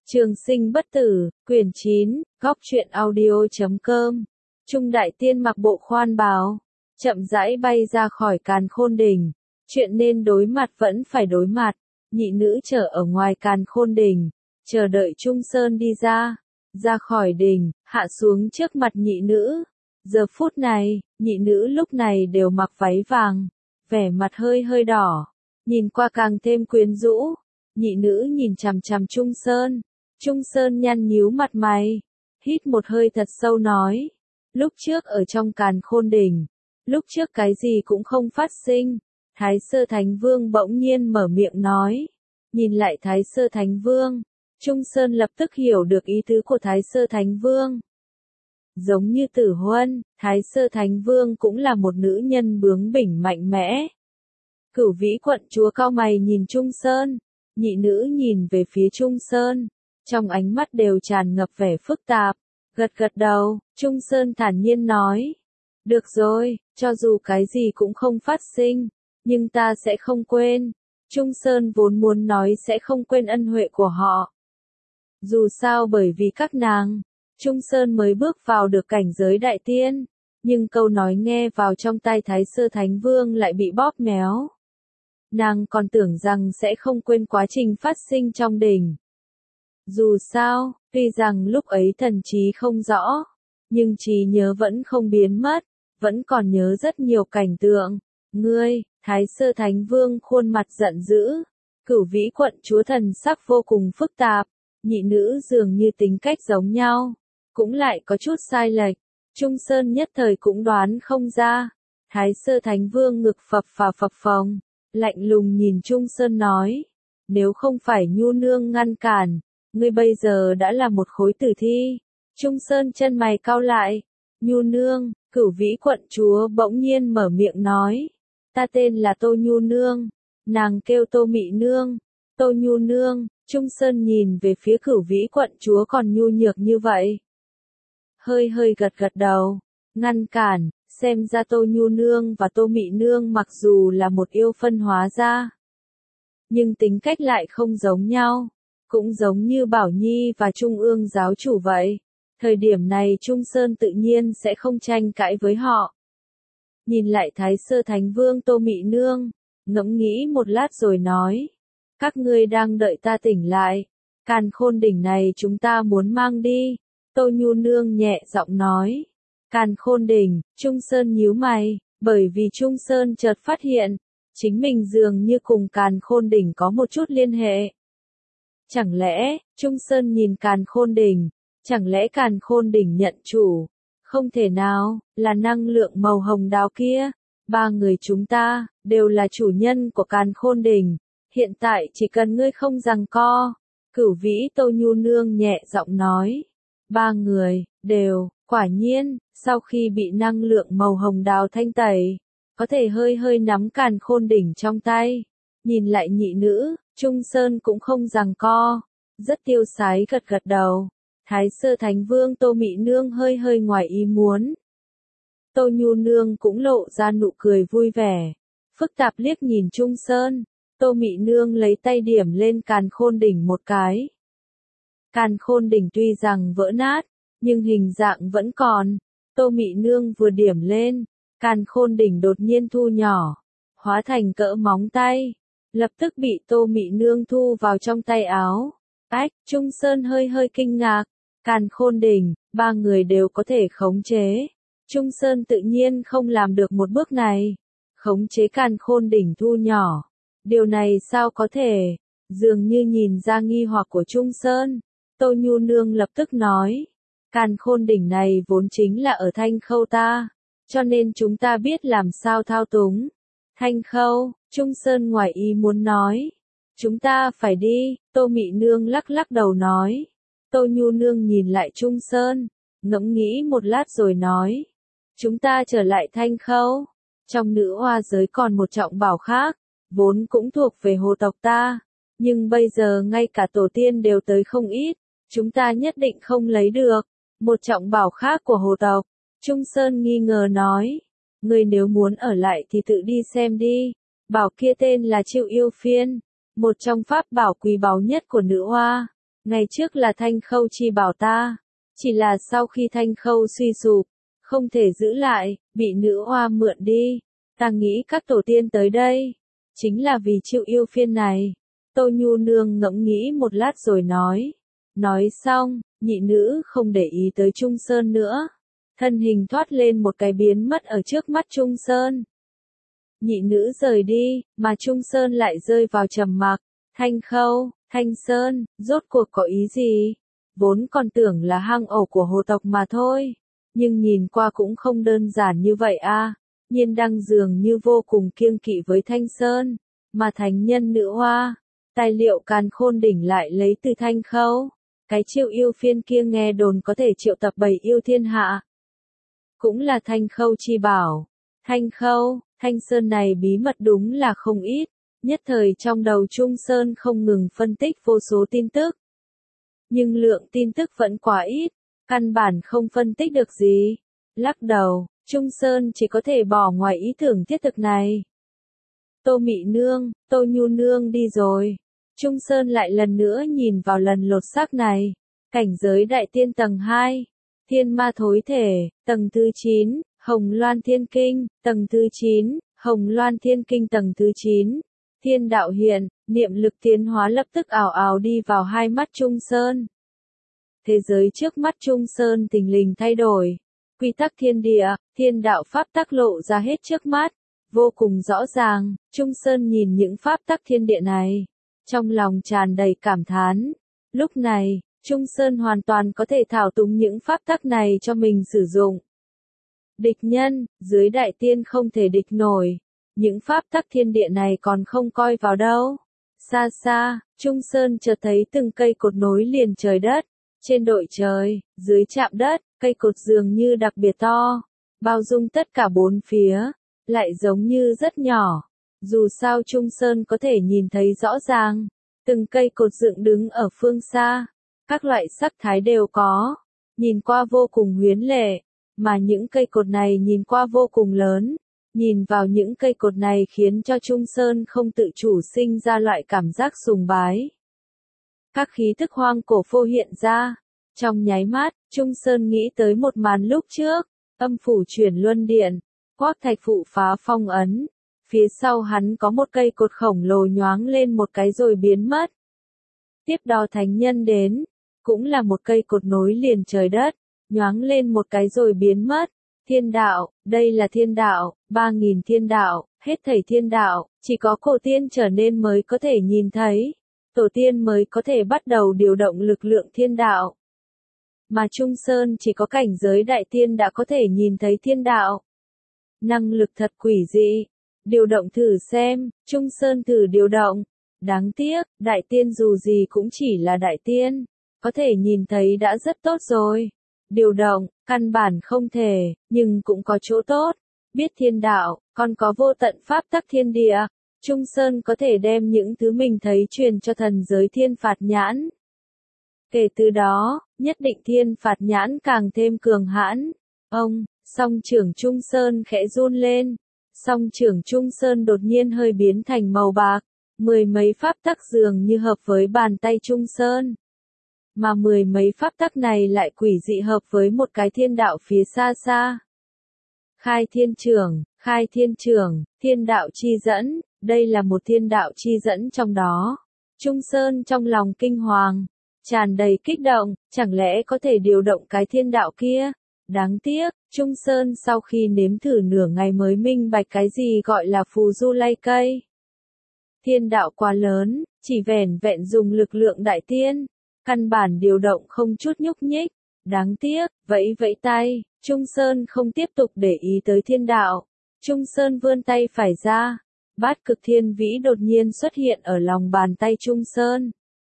Trường sinh bất tử, quyển 9, góc truyện audio.com. Trung đại tiên mặc bộ khoan bào, chậm rãi bay ra khỏi càn khôn đỉnh. Chuyện nên đối mặt vẫn phải đối mặt. Nhị nữ chờ ở ngoài càn khôn đỉnh, chờ đợi Trung Sơn đi ra khỏi đỉnh, hạ xuống trước mặt nhị nữ. Giờ phút này, nhị nữ lúc này đều mặc váy vàng, vẻ mặt hơi hơi đỏ, nhìn qua càng thêm quyến rũ. Nhị nữ nhìn chằm chằm Trung Sơn. Trung Sơn nhăn nhíu mặt mày, hít một hơi thật sâu nói. Lúc trước ở trong càn khôn đỉnh, lúc trước cái gì cũng không phát sinh. Thái Sơ Thánh Vương bỗng nhiên mở miệng nói. Nhìn lại Thái Sơ Thánh Vương, Trung Sơn lập tức hiểu được ý tứ của Thái Sơ Thánh Vương. Giống như Tử Huân, Thái Sơ Thánh Vương cũng là một nữ nhân bướng bỉnh mạnh mẽ. Cửu Vĩ quận chúa cau mày nhìn Trung Sơn, nhị nữ nhìn về phía Trung Sơn, trong ánh mắt đều tràn ngập vẻ phức tạp. Gật gật đầu, Trung Sơn thản nhiên nói. Được rồi, cho dù cái gì cũng không phát sinh, nhưng ta sẽ không quên. Trung Sơn vốn muốn nói sẽ không quên ân huệ của họ. Dù sao bởi vì các nàng, Trung Sơn mới bước vào được cảnh giới đại tiên, nhưng câu nói nghe vào trong tai Thái Sơ Thánh Vương lại bị bóp méo. Nàng còn tưởng rằng sẽ không quên quá trình phát sinh trong đỉnh. Dù sao, tuy rằng lúc ấy thần trí không rõ, nhưng trí nhớ vẫn không biến mất, vẫn còn nhớ rất nhiều cảnh tượng. Ngươi, Thái Sơ Thánh Vương khuôn mặt giận dữ, Cửu Vĩ quận chúa thần sắc vô cùng phức tạp, nhị nữ dường như tính cách giống nhau, cũng lại có chút sai lệch. Trung Sơn nhất thời cũng đoán không ra. Thái Sơ Thánh Vương ngực phập phồng, lạnh lùng nhìn Trung Sơn nói, nếu không phải Nhu nương ngăn cản, ngươi bây giờ đã là một khối tử thi. Trung Sơn chân mày cau lại. Nhu nương, Cửu Vĩ quận chúa bỗng nhiên mở miệng nói. Ta tên là Tô Nhu nương. Nàng kêu Tô Mị nương. Tô Nhu nương, Trung Sơn nhìn về phía Cửu Vĩ quận chúa còn nhu nhược như vậy. Hơi gật đầu. Ngăn cản, xem ra Tô Nhu nương và Tô Mị nương mặc dù là một yêu phân hóa ra, nhưng tính cách lại không giống nhau. Cũng giống như Bảo Nhi và Trung ương giáo chủ vậy. Thời điểm này Trung Sơn tự nhiên sẽ không tranh cãi với họ. Nhìn lại Thái Sơ Thánh Vương Tô Mị nương, ngẫm nghĩ một lát rồi nói. Các ngươi đang đợi ta tỉnh lại. Càn khôn đỉnh này chúng ta muốn mang đi. Tô Nhu nương nhẹ giọng nói. Càn khôn đỉnh, Trung Sơn nhíu mày, bởi vì Trung Sơn chợt phát hiện, chính mình dường như cùng càn khôn đỉnh có một chút liên hệ. Chẳng lẽ, Trung Sơn nhìn càn khôn đỉnh, chẳng lẽ càn khôn đỉnh nhận chủ? Không thể nào, là năng lượng màu hồng đào kia. Ba người chúng ta, đều là chủ nhân của càn khôn đỉnh. Hiện tại chỉ cần ngươi không giằng co. Cửu Vĩ Tô Nhu nương nhẹ giọng nói. Ba người, đều, quả nhiên, sau khi bị năng lượng màu hồng đào thanh tẩy, có thể hơi nắm càn khôn đỉnh trong tay. Nhìn lại nhị nữ, Trung Sơn cũng không giằng co, rất tiêu sái gật đầu. Thái Sơ Thánh Vương Tô Mị nương hơi ngoài ý muốn. Tô Nhu nương cũng lộ ra nụ cười vui vẻ, phức tạp liếc nhìn Trung Sơn. Tô Mị nương lấy tay điểm lên càn khôn đỉnh một cái. Càn khôn đỉnh tuy rằng vỡ nát, nhưng hình dạng vẫn còn. Tô Mị nương vừa điểm lên, càn khôn đỉnh đột nhiên thu nhỏ, hóa thành cỡ móng tay. Lập tức bị Tô Mị nương thu vào trong tay áo. Ách, Trung Sơn hơi kinh ngạc. Càn khôn đỉnh, ba người đều có thể khống chế. Trung Sơn tự nhiên không làm được một bước này. Khống chế càn khôn đỉnh thu nhỏ. Điều này sao có thể? Dường như nhìn ra nghi hoặc của Trung Sơn. Tô Nhu nương lập tức nói. Càn khôn đỉnh này vốn chính là ở Thanh Khâu ta. Cho nên chúng ta biết làm sao thao túng. Thanh Khâu, Trung Sơn ngoài ý muốn nói. Chúng ta phải đi, Tô Mị nương lắc đầu nói. Tô Nhu nương nhìn lại Trung Sơn, ngẫm nghĩ một lát rồi nói. Chúng ta trở lại Thanh Khâu. Trong nữ hoa giới còn một trọng bảo khác, vốn cũng thuộc về hồ tộc ta. Nhưng bây giờ ngay cả tổ tiên đều tới không ít, chúng ta nhất định không lấy được. Một trọng bảo khác của hồ tộc. Trung Sơn nghi ngờ nói. Ngươi nếu muốn ở lại thì tự đi xem đi. Bảo kia tên là Triệu Yêu Phiên, một trong pháp bảo quý báu nhất của nữ hoa. Ngày trước là Thanh Khâu chi bảo ta, chỉ là sau khi Thanh Khâu suy sụp, không thể giữ lại, bị nữ oa mượn đi. Ta nghĩ các tổ tiên tới đây, chính là vì chịu yêu phiên này. Tô Nhu Nương ngẫm nghĩ một lát rồi nói. Nói xong, nhị nữ không để ý tới Trung Sơn nữa. Thân hình thoát lên một cái biến mất ở trước mắt Trung Sơn. Nhị nữ rời đi, mà Trung Sơn lại rơi vào trầm mặc. Thanh Khâu, Thanh Sơn, rốt cuộc có ý gì? Vốn còn tưởng là hang ổ của hồ tộc mà thôi. Nhưng nhìn qua cũng không đơn giản như vậy a. Nhiên Đăng dường như vô cùng kiêng kỵ với Thanh Sơn, mà thánh nhân nữ hoa. Tài liệu càn khôn đỉnh lại lấy từ Thanh Khâu. Cái triệu yêu phiên kia nghe đồn có thể triệu tập 7 yêu thiên hạ. Cũng là Thanh Khâu chi bảo. Thanh Khâu, Thanh Sơn này bí mật đúng là không ít. Nhất thời trong đầu Trung Sơn không ngừng phân tích vô số tin tức. Nhưng lượng tin tức vẫn quá ít, căn bản không phân tích được gì. Lắc đầu, Trung Sơn chỉ có thể bỏ ngoài ý tưởng thiết thực này. Tô Mị Nương, Tô Nhu Nương đi rồi. Trung Sơn lại lần nữa nhìn vào lần lột xác này. Cảnh giới đại tiên tầng 2. Thiên ma thối thể, tầng thứ 9. Hồng Loan Thiên Kinh, tầng thứ 9. Hồng Loan Thiên Kinh tầng thứ 9. Thiên đạo hiện, niệm lực tiến hóa lập tức ảo ảo đi vào hai mắt Trung Sơn. Thế giới trước mắt Trung Sơn tình lình thay đổi. Quy tắc thiên địa, thiên đạo pháp tắc lộ ra hết trước mắt. Vô cùng rõ ràng, Trung Sơn nhìn những pháp tắc thiên địa này. Trong lòng tràn đầy cảm thán. Lúc này, Trung Sơn hoàn toàn có thể thao túng những pháp tắc này cho mình sử dụng. Địch nhân, dưới đại tiên không thể địch nổi. Những pháp tắc thiên địa này còn không coi vào đâu. Xa xa, Trung Sơn chợt thấy từng cây cột nối liền trời đất. Trên đội trời, dưới chạm đất, cây cột dường như đặc biệt to. Bao dung tất cả bốn phía. Lại giống như rất nhỏ. Dù sao Trung Sơn có thể nhìn thấy rõ ràng. Từng cây cột dựng đứng ở phương xa. Các loại sắc thái đều có. Nhìn qua vô cùng huyến lệ. Mà những cây cột này nhìn qua vô cùng lớn. Nhìn vào những cây cột này khiến cho Trung Sơn không tự chủ sinh ra loại cảm giác sùng bái. Các khí thức hoang cổ phô hiện ra. Trong nháy mắt, Trung Sơn nghĩ tới một màn lúc trước. Âm phủ chuyển luân điện. Quác thạch phụ phá phong ấn. Phía sau hắn có một cây cột khổng lồ nhoáng lên một cái rồi biến mất. Tiếp đó thánh nhân đến. Cũng là một cây cột nối liền trời đất. Nhoáng lên một cái rồi biến mất. Thiên đạo, đây là thiên đạo, 3.000 thiên đạo, hết thảy thiên đạo, chỉ có cổ tiên trở nên mới có thể nhìn thấy. Tổ tiên mới có thể bắt đầu điều động lực lượng thiên đạo. Mà Trung Sơn chỉ có cảnh giới đại tiên đã có thể nhìn thấy thiên đạo. Năng lực thật quỷ dị. Điều động thử xem, Trung Sơn thử điều động. Đáng tiếc, đại tiên dù gì cũng chỉ là đại tiên. Có thể nhìn thấy đã rất tốt rồi. Điều động, căn bản không thể, nhưng cũng có chỗ tốt. Biết thiên đạo, còn có vô tận pháp tắc thiên địa. Trung Sơn có thể đem những thứ mình thấy truyền cho thần giới thiên phạt nhãn. Kể từ đó, nhất định thiên phạt nhãn càng thêm cường hãn. Song trưởng Trung Sơn khẽ run lên. Song trưởng Trung Sơn đột nhiên hơi biến thành màu bạc. Mười mấy pháp tắc dường như hợp với bàn tay Trung Sơn. Mà mười mấy pháp tắc này lại quỷ dị hợp với một cái thiên đạo phía xa xa. Khai thiên trưởng, thiên đạo chi dẫn, đây là một thiên đạo chi dẫn trong đó. Trung Sơn trong lòng kinh hoàng, tràn đầy kích động, chẳng lẽ có thể điều động cái thiên đạo kia? Đáng tiếc, Trung Sơn sau khi nếm thử nửa ngày mới minh bạch cái gì gọi là phù du lay cây. Thiên đạo quá lớn, chỉ vẻn vẹn dùng lực lượng đại tiên. Căn bản điều động không chút nhúc nhích. Đáng tiếc, vẫy vẫy tay, Trung Sơn không tiếp tục để ý tới thiên đạo. Trung Sơn vươn tay phải ra. Bát cực thiên vĩ đột nhiên xuất hiện ở lòng bàn tay Trung Sơn.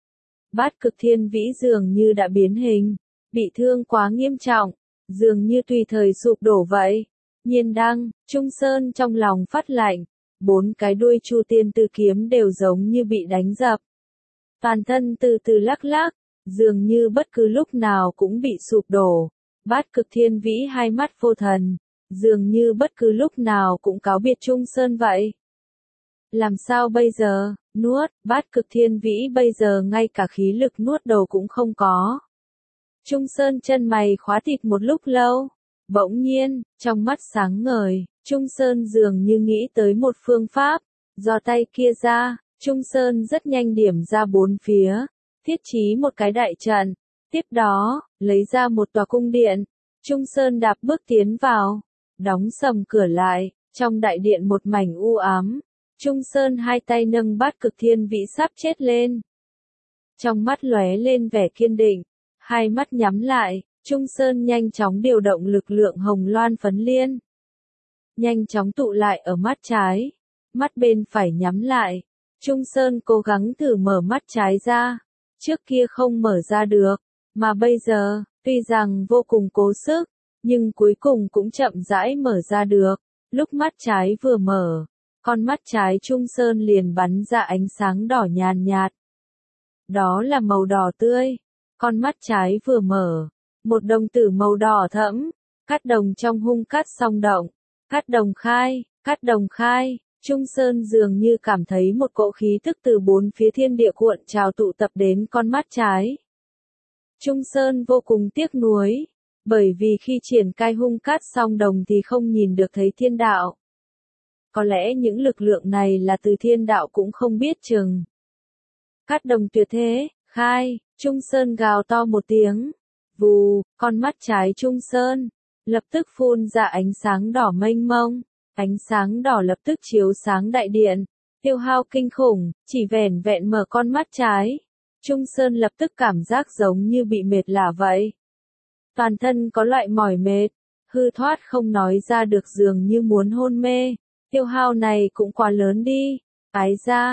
Bát cực thiên vĩ dường như đã biến hình. Bị thương quá nghiêm trọng. Dường như tùy thời sụp đổ vậy. Nhiên Đăng, Trung Sơn trong lòng phát lạnh. 4 cái đuôi Chu Tiên Tư kiếm đều giống như bị đánh dập. Toàn thân từ từ lắc lắc. Dường như bất cứ lúc nào cũng bị sụp đổ. Bát cực thiên vĩ hai mắt vô thần. Dường như bất cứ lúc nào cũng cáo biệt Trung Sơn vậy. Làm sao bây giờ? nuốt, Bát Cực Thiên Vĩ bây giờ ngay cả khí lực nuốt đầu cũng không có. Trung Sơn chân mày khóa thịt một lúc lâu, bỗng nhiên, trong mắt sáng ngời, Trung Sơn dường như nghĩ tới một phương pháp, giơ tay kia ra, Trung Sơn rất nhanh điểm ra bốn phía, thiết trí một cái đại trận, tiếp đó, lấy ra một tòa cung điện, Trung Sơn đạp bước tiến vào, đóng sầm cửa lại, trong đại điện một mảnh u ám, Trung Sơn hai tay nâng Bát Cực Thiên Vĩ sắp chết lên. Trong mắt lóe lên vẻ kiên định, hai mắt nhắm lại, Trung Sơn nhanh chóng điều động lực lượng hồng loan phấn liên. Nhanh chóng tụ lại ở mắt trái, mắt bên phải nhắm lại, Trung Sơn cố gắng thử mở mắt trái ra, trước kia không mở ra được, mà bây giờ, tuy rằng vô cùng cố sức, nhưng cuối cùng cũng chậm rãi mở ra được, lúc mắt trái vừa mở, con mắt trái Trung Sơn liền bắn ra ánh sáng đỏ nhàn nhạt. Đó là màu đỏ tươi, con mắt trái vừa mở, một đồng tử màu đỏ thẫm, cắt đồng trong hung cắt song động, cắt đồng khai, Trung Sơn dường như cảm thấy một cỗ khí tức từ bốn phía thiên địa cuộn trào tụ tập đến con mắt trái. Trung Sơn vô cùng tiếc nuối, bởi vì khi triển khai hung cát song đồng thì không nhìn được thấy thiên đạo. Có lẽ những lực lượng này là từ thiên đạo cũng không biết chừng. Cát đồng tuyệt thế, khai, Trung Sơn gào to một tiếng. Vù, con mắt trái Trung Sơn, lập tức phun ra ánh sáng đỏ mênh mông. Ánh sáng đỏ lập tức chiếu sáng đại điện, tiêu hao kinh khủng, chỉ vẻn vẹn mở con mắt trái. Trung Sơn lập tức cảm giác giống như bị mệt lả vậy. Toàn thân có loại mỏi mệt, hư thoát không nói ra được dường như muốn hôn mê. Tiêu hao này cũng quá lớn đi. Ái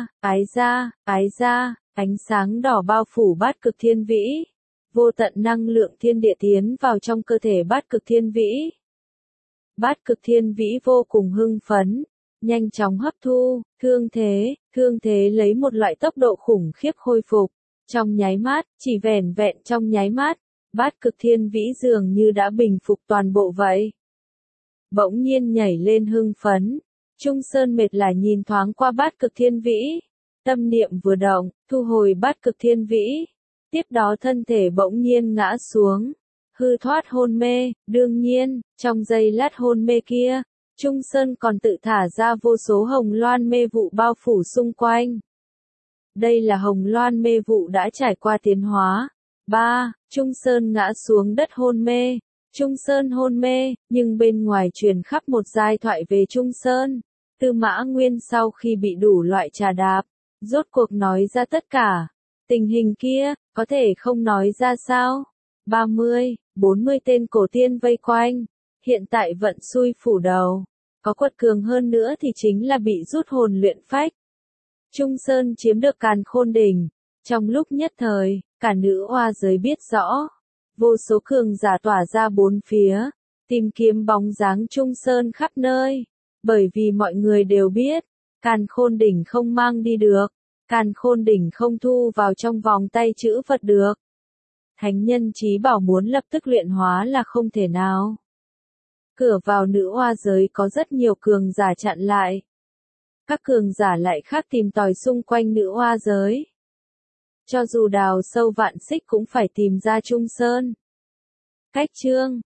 ra, ánh sáng đỏ bao phủ Bát Cực Thiên Vĩ. Vô tận năng lượng thiên địa tiến vào trong cơ thể Bát Cực Thiên Vĩ. Bát Cực Thiên Vĩ vô cùng hưng phấn, nhanh chóng hấp thu, thương thế lấy một loại tốc độ khủng khiếp khôi phục. Trong nháy mắt, chỉ vẻn vẹn trong nháy mắt, Bát Cực Thiên Vĩ dường như đã bình phục toàn bộ vậy. Bỗng nhiên nhảy lên hưng phấn, Trung Sơn mệt lả nhìn thoáng qua Bát Cực Thiên Vĩ, tâm niệm vừa động, thu hồi Bát Cực Thiên Vĩ, tiếp đó thân thể bỗng nhiên ngã xuống, hư thoát hôn mê, đương nhiên, trong giây lát hôn mê kia, Trung Sơn còn tự thả ra vô số hồng loan mê vụ bao phủ xung quanh. Đây là hồng loan mê vụ đã trải qua tiến hóa. 3. Trung Sơn ngã xuống đất hôn mê. Trung Sơn hôn mê, nhưng bên ngoài truyền khắp một giai thoại về Trung Sơn. Tư Mã Nguyên sau khi bị đủ loại trà đạp, rốt cuộc nói ra tất cả. Tình hình kia, có thể không nói ra sao? 40 tên cổ tiên vây quanh. Hiện tại vận xui phủ đầu. Có quật cường hơn nữa thì chính là bị rút hồn luyện phách. Trung Sơn chiếm được Càn Khôn Đỉnh. Trong lúc nhất thời, cả nữ oa giới biết rõ. Vô số cường giả tỏa ra bốn phía, tìm kiếm bóng dáng Trung Sơn khắp nơi. Bởi vì mọi người đều biết, Càn Khôn Đỉnh không mang đi được. Càn Khôn Đỉnh không thu vào trong vòng tay chữ vật được. Thánh nhân chí bảo muốn lập tức luyện hóa là không thể nào. Cửa vào nữ oa giới có rất nhiều cường giả chặn lại. Các cường giả lại khác tìm tòi xung quanh nữ oa giới. Cho dù đào sâu vạn xích cũng phải tìm ra Trung Sơn. Cách chương